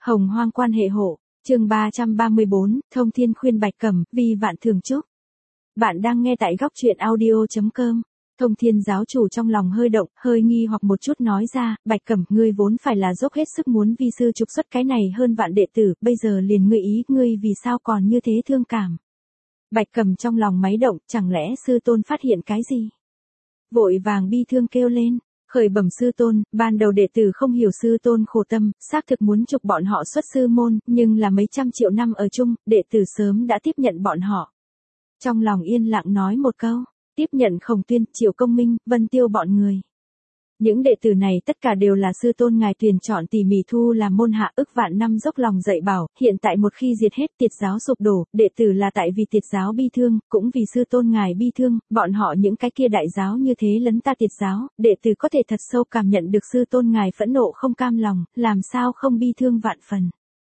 Hồng hoang quan hệ hộ, chương 334, Thông Thiên khuyên Bạch Cẩm, vì vạn thường chúc. Bạn đang nghe tại góc truyện audio.com. Thông Thiên giáo chủ trong lòng hơi động, hơi nghi hoặc một chút nói ra, Bạch Cẩm, ngươi vốn phải là dốc hết sức muốn vi sư trục xuất cái này hơn vạn đệ tử, bây giờ liền ngươi ý, ngươi vì sao còn như thế thương cảm. Bạch Cẩm trong lòng máy động, chẳng lẽ sư tôn phát hiện cái gì? Vội vàng bi thương kêu lên. Khởi bẩm sư tôn, ban đầu đệ tử không hiểu sư tôn khổ tâm, xác thực muốn trục bọn họ xuất sư môn, nhưng là mấy trăm triệu năm ở chung, đệ tử sớm đã tiếp nhận bọn họ. Trong lòng yên lặng nói một câu, tiếp nhận Khổng Tuyên, Triệu Công Minh, Vân Tiêu bọn người. Những đệ tử này tất cả đều là sư tôn ngài tuyển chọn tỉ mỉ thu làm môn hạ, ức vạn năm dốc lòng dạy bảo, hiện tại một khi diệt hết tiệt giáo sụp đổ, đệ tử là tại vì tiệt giáo bi thương, cũng vì sư tôn ngài bi thương, bọn họ những cái kia đại giáo như thế lấn ta tiệt giáo, đệ tử có thể thật sâu cảm nhận được sư tôn ngài phẫn nộ không cam lòng, làm sao không bi thương vạn phần.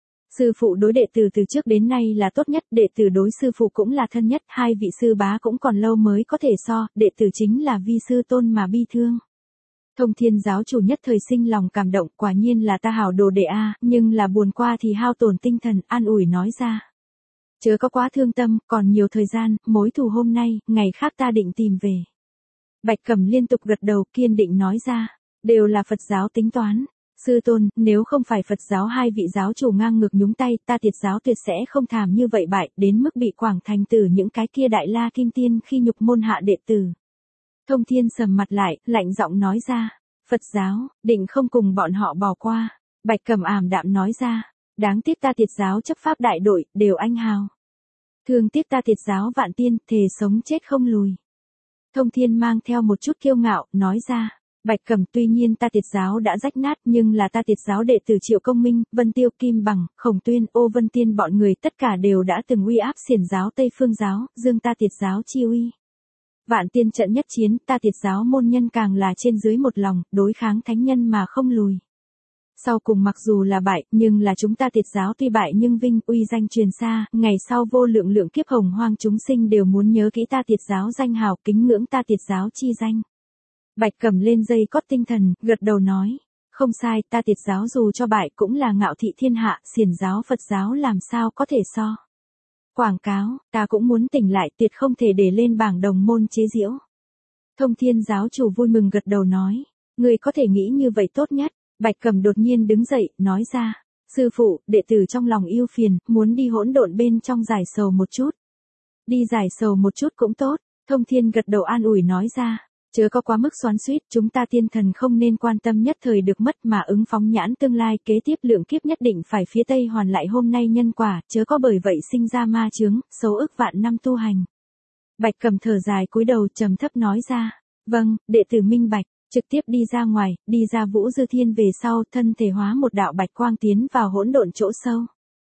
Sư phụ đối đệ tử từ trước đến nay là tốt nhất, đệ tử đối sư phụ cũng là thân nhất, hai vị sư bá cũng còn lâu mới có thể so, đệ tử chính là vì sư tôn mà bi thương. Thông Thiên giáo chủ nhất thời sinh lòng cảm động, quả nhiên là ta hảo đồ đệ a, nhưng là buồn qua thì hao tổn tinh thần, an ủi nói ra. Chớ có quá thương tâm, còn nhiều thời gian, mối thù hôm nay, ngày khác ta định tìm về. Bạch Cẩm liên tục gật đầu, kiên định nói ra, đều là Phật giáo tính toán. Sư tôn, nếu không phải Phật giáo hai vị giáo chủ ngang ngược nhúng tay, ta tiệt giáo tuyệt sẽ không thảm như vậy bại, đến mức bị Quảng Thành Tử những cái kia đại la kim tiên khi nhục môn hạ đệ tử. Thông Thiên sầm mặt lại, lạnh giọng nói ra, Phật giáo, định không cùng bọn họ bỏ qua. Bạch Cẩm ảm đạm nói ra, đáng tiếc ta tiệt giáo chấp pháp đại đội, đều anh hào. Thương tiếc ta tiệt giáo vạn tiên, thề sống chết không lùi. Thông Thiên mang theo một chút kiêu ngạo, nói ra, Bạch Cẩm, tuy nhiên ta tiệt giáo đã rách nát, nhưng là ta tiệt giáo đệ tử Triệu Công Minh, Vân Tiêu, Kim Bằng, Khổng Tuyên, Ô Vân Tiên bọn người tất cả đều đã từng uy áp xiển giáo Tây Phương giáo, dương ta tiệt giáo chi uy. Vạn tiên trận nhất chiến, ta tiệt giáo môn nhân càng là trên dưới một lòng, đối kháng thánh nhân mà không lùi. Sau cùng mặc dù là bại, nhưng là chúng ta tiệt giáo tuy bại nhưng vinh uy danh truyền xa, ngày sau vô lượng lượng kiếp hồng hoang chúng sinh đều muốn nhớ kỹ ta tiệt giáo danh hào, kính ngưỡng ta tiệt giáo chi danh. Bạch Cẩm lên dây cót tinh thần, gật đầu nói, không sai, ta tiệt giáo dù cho bại cũng là ngạo thị thiên hạ, xiển giáo Phật giáo làm sao có thể so. Quảng cáo, ta cũng muốn tỉnh lại, tuyệt không thể để lên bảng đồng môn chế giễu. Thông Thiên giáo chủ vui mừng gật đầu nói, người có thể nghĩ như vậy tốt nhất. Bạch Cẩm đột nhiên đứng dậy, nói ra, sư phụ, đệ tử trong lòng yêu phiền, muốn đi hỗn độn bên trong giải sầu một chút. Đi giải sầu một chút cũng tốt. Thông Thiên gật đầu an ủi nói ra, chớ có quá mức xoắn xuýt, chúng ta tiên thần không nên quan tâm nhất thời được mất mà ứng phóng nhãn tương lai, kế tiếp lượng kiếp nhất định phải phía Tây hoàn lại hôm nay nhân quả, chớ có bởi vậy sinh ra ma chướng, xấu ức vạn năm tu hành. Bạch Cẩm thở dài cúi đầu trầm thấp nói ra, vâng, đệ tử minh bạch. Trực tiếp đi ra ngoài, đi ra Vũ Dư Thiên về sau, thân thể hóa một đạo bạch quang tiến vào hỗn độn chỗ sâu.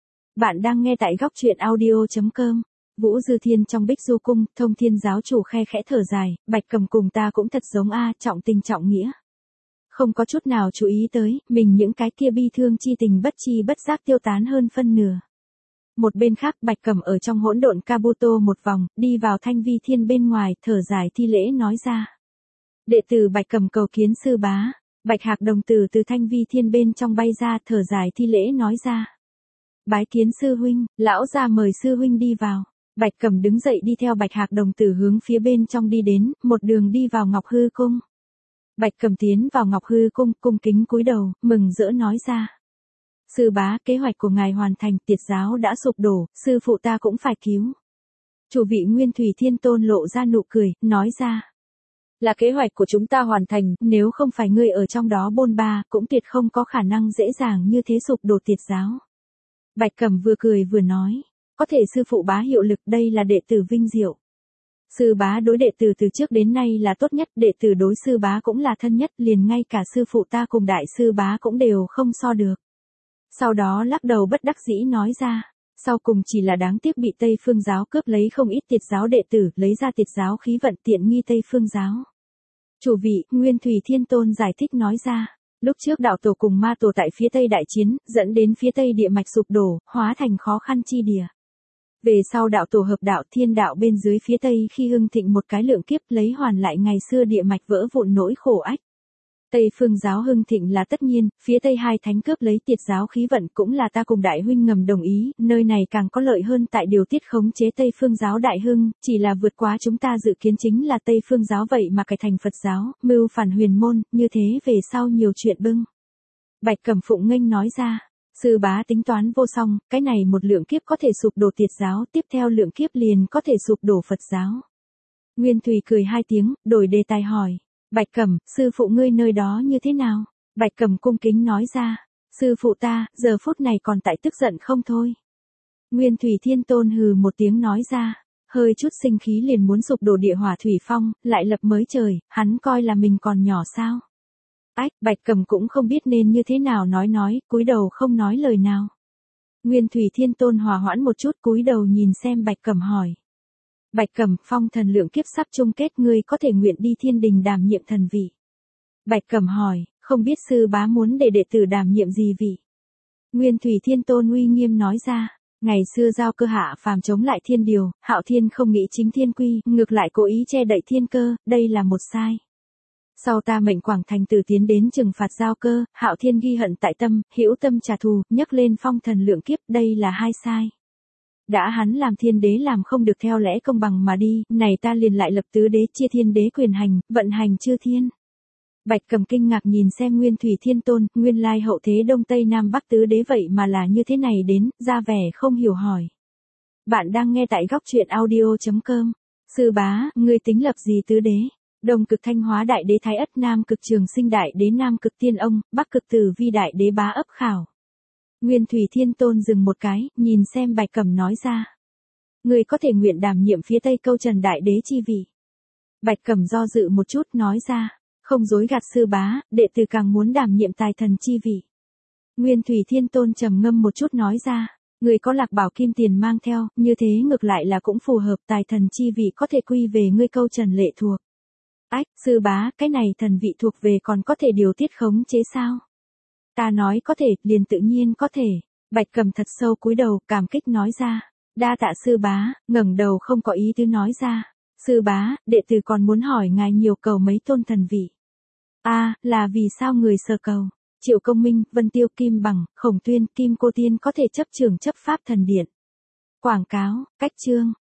Bạn đang nghe tại góc truyện audio.com. Vũ Dư Thiên trong Bích Du Cung, Thông Thiên giáo chủ khe khẽ thở dài, Bạch Cẩm cùng ta cũng thật giống a, trọng tình trọng nghĩa. Không có chút nào chú ý tới, mình những cái kia bi thương chi tình bất chi bất giác tiêu tán hơn phân nửa. Một bên khác, Bạch Cẩm ở trong hỗn độn Kabuto một vòng, đi vào Thanh Vi Thiên bên ngoài, thở dài thi lễ nói ra. Đệ tử Bạch Cẩm cầu kiến sư bá. Bạch Hạc đồng tử từ Thanh Vi Thiên bên trong bay ra, thở dài thi lễ nói ra. Bái kiến sư huynh, lão gia mời sư huynh đi vào. Bạch Cẩm đứng dậy đi theo Bạch Hạc đồng tử hướng phía bên trong đi đến, một đường đi vào Ngọc Hư Cung. Bạch Cẩm tiến vào Ngọc Hư Cung, cung kính cúi đầu, mừng rỡ nói ra. Sư bá, kế hoạch của ngài hoàn thành, tiệt giáo đã sụp đổ, sư phụ ta cũng phải cứu. Chủ vị Nguyên Thủy Thiên Tôn lộ ra nụ cười, nói ra. Là kế hoạch của chúng ta hoàn thành, nếu không phải ngươi ở trong đó bôn ba, cũng tuyệt không có khả năng dễ dàng như thế sụp đổ tiệt giáo. Bạch Cẩm vừa cười vừa nói, có thể sư phụ bá hiệu lực, đây là đệ tử vinh diệu. Sư bá đối đệ tử từ trước đến nay là tốt nhất, đệ tử đối sư bá cũng là thân nhất, liền ngay cả sư phụ ta cùng đại sư bá cũng đều không so được. Sau đó lắc đầu bất đắc dĩ nói ra, sau cùng chỉ là đáng tiếc bị Tây Phương giáo cướp lấy không ít tiệt giáo đệ tử, lấy ra tiệt giáo khí vận tiện nghi Tây Phương giáo. Chủ vị, Nguyên Thủy Thiên Tôn giải thích nói ra, lúc trước đạo tổ cùng ma tổ tại phía Tây đại chiến, dẫn đến phía Tây địa mạch sụp đổ, hóa thành khó khăn chi địa. Về sau đạo tổ hợp đạo thiên đạo bên dưới phía Tây khi hưng thịnh một cái lượng kiếp lấy hoàn lại ngày xưa địa mạch vỡ vụn nỗi khổ ách. Tây Phương giáo hưng thịnh là tất nhiên, phía Tây hai thánh cướp lấy Tiệt giáo khí vận cũng là ta cùng đại huynh ngầm đồng ý, nơi này càng có lợi hơn tại điều tiết khống chế Tây Phương giáo đại hưng, chỉ là vượt quá chúng ta dự kiến chính là Tây Phương giáo vậy mà cải thành Phật giáo, mưu phản huyền môn, như thế về sau nhiều chuyện bưng. Bạch Cẩm Phụng nghênh nói ra, sư bá tính toán vô song, cái này một lượng kiếp có thể sụp đổ Tiệt giáo, tiếp theo lượng kiếp liền có thể sụp đổ Phật giáo. Nguyên Thùy cười hai tiếng, đổi đề tài hỏi. Bạch Cẩm, sư phụ ngươi nơi đó như thế nào? Bạch Cẩm cung kính nói ra, sư phụ ta, giờ phút này còn tại tức giận không thôi. Nguyên Thủy Thiên Tôn hừ một tiếng nói ra, hơi chút sinh khí liền muốn sụp đổ địa hỏa thủy phong, lại lập mới trời, hắn coi là mình còn nhỏ sao? Ách, Bạch Cẩm cũng không biết nên như thế nào nói, cúi đầu không nói lời nào. Nguyên Thủy Thiên Tôn hòa hoãn một chút cúi đầu nhìn xem Bạch Cẩm hỏi. Bạch Cẩm, phong thần lượng kiếp sắp chung kết, ngươi có thể nguyện đi thiên đình đảm nhiệm thần vị. Bạch Cẩm hỏi, không biết sư bá muốn để đệ tử đảm nhiệm gì vị. Nguyên Thủy Thiên Tôn uy nghiêm nói ra, ngày xưa giao cơ hạ phàm chống lại thiên điều, Hạo Thiên không nghĩ chính thiên quy, ngược lại cố ý che đậy thiên cơ, đây là một sai. Sau ta mệnh Quảng Thành Tử tiến đến trừng phạt giao cơ, Hạo Thiên ghi hận tại tâm, hữu tâm trả thù, nhấc lên phong thần lượng kiếp, đây là hai sai. Đã hắn làm thiên đế làm không được theo lẽ công bằng mà đi, này ta liền lại lập tứ đế chia thiên đế quyền hành, vận hành chư thiên. Bạch Cẩm kinh ngạc nhìn xem Nguyên Thủy Thiên Tôn, nguyên lai hậu thế đông tây nam bắc tứ đế vậy mà là như thế này đến, ra vẻ không hiểu hỏi. Bạn đang nghe tại góc truyện audio.com. Sư bá, ngươi tính lập gì tứ đế? Đông cực Thanh Hóa đại đế Thái Ất, nam cực Trường Sinh đại đế Nam cực Tiên Ông, bắc cực Tử Vi đại đế Bá Ấp Khảo. Nguyên Thủy Thiên Tôn dừng một cái, nhìn xem Bạch Cẩm nói ra. Người có thể nguyện đảm nhiệm phía Tây Câu Trần đại đế chi vị. Bạch Cẩm do dự một chút nói ra, không dối gạt sư bá, đệ tử càng muốn đảm nhiệm tài thần chi vị. Nguyên Thủy Thiên Tôn trầm ngâm một chút nói ra, người có Lạc Bảo Kim Tiền mang theo, như thế ngược lại là cũng phù hợp, tài thần chi vị có thể quy về ngươi Câu Trần lệ thuộc. Ách, sư bá, cái này thần vị thuộc về còn có thể điều tiết khống chế sao? Ta nói có thể, liền tự nhiên có thể. Bạch Cẩm thật sâu cúi đầu, cảm kích nói ra. Đa tạ sư bá, ngẩng đầu không có ý tứ nói ra. Sư bá, đệ tử còn muốn hỏi ngài nhiều cầu mấy tôn thần vị. Là vì sao người sở cầu? Triệu Công Minh, Vân Tiêu, Kim Bằng, Khổng Tuyên, Kim Cô Tiên có thể chấp trưởng chấp pháp thần điện. Quảng cáo, cách chương.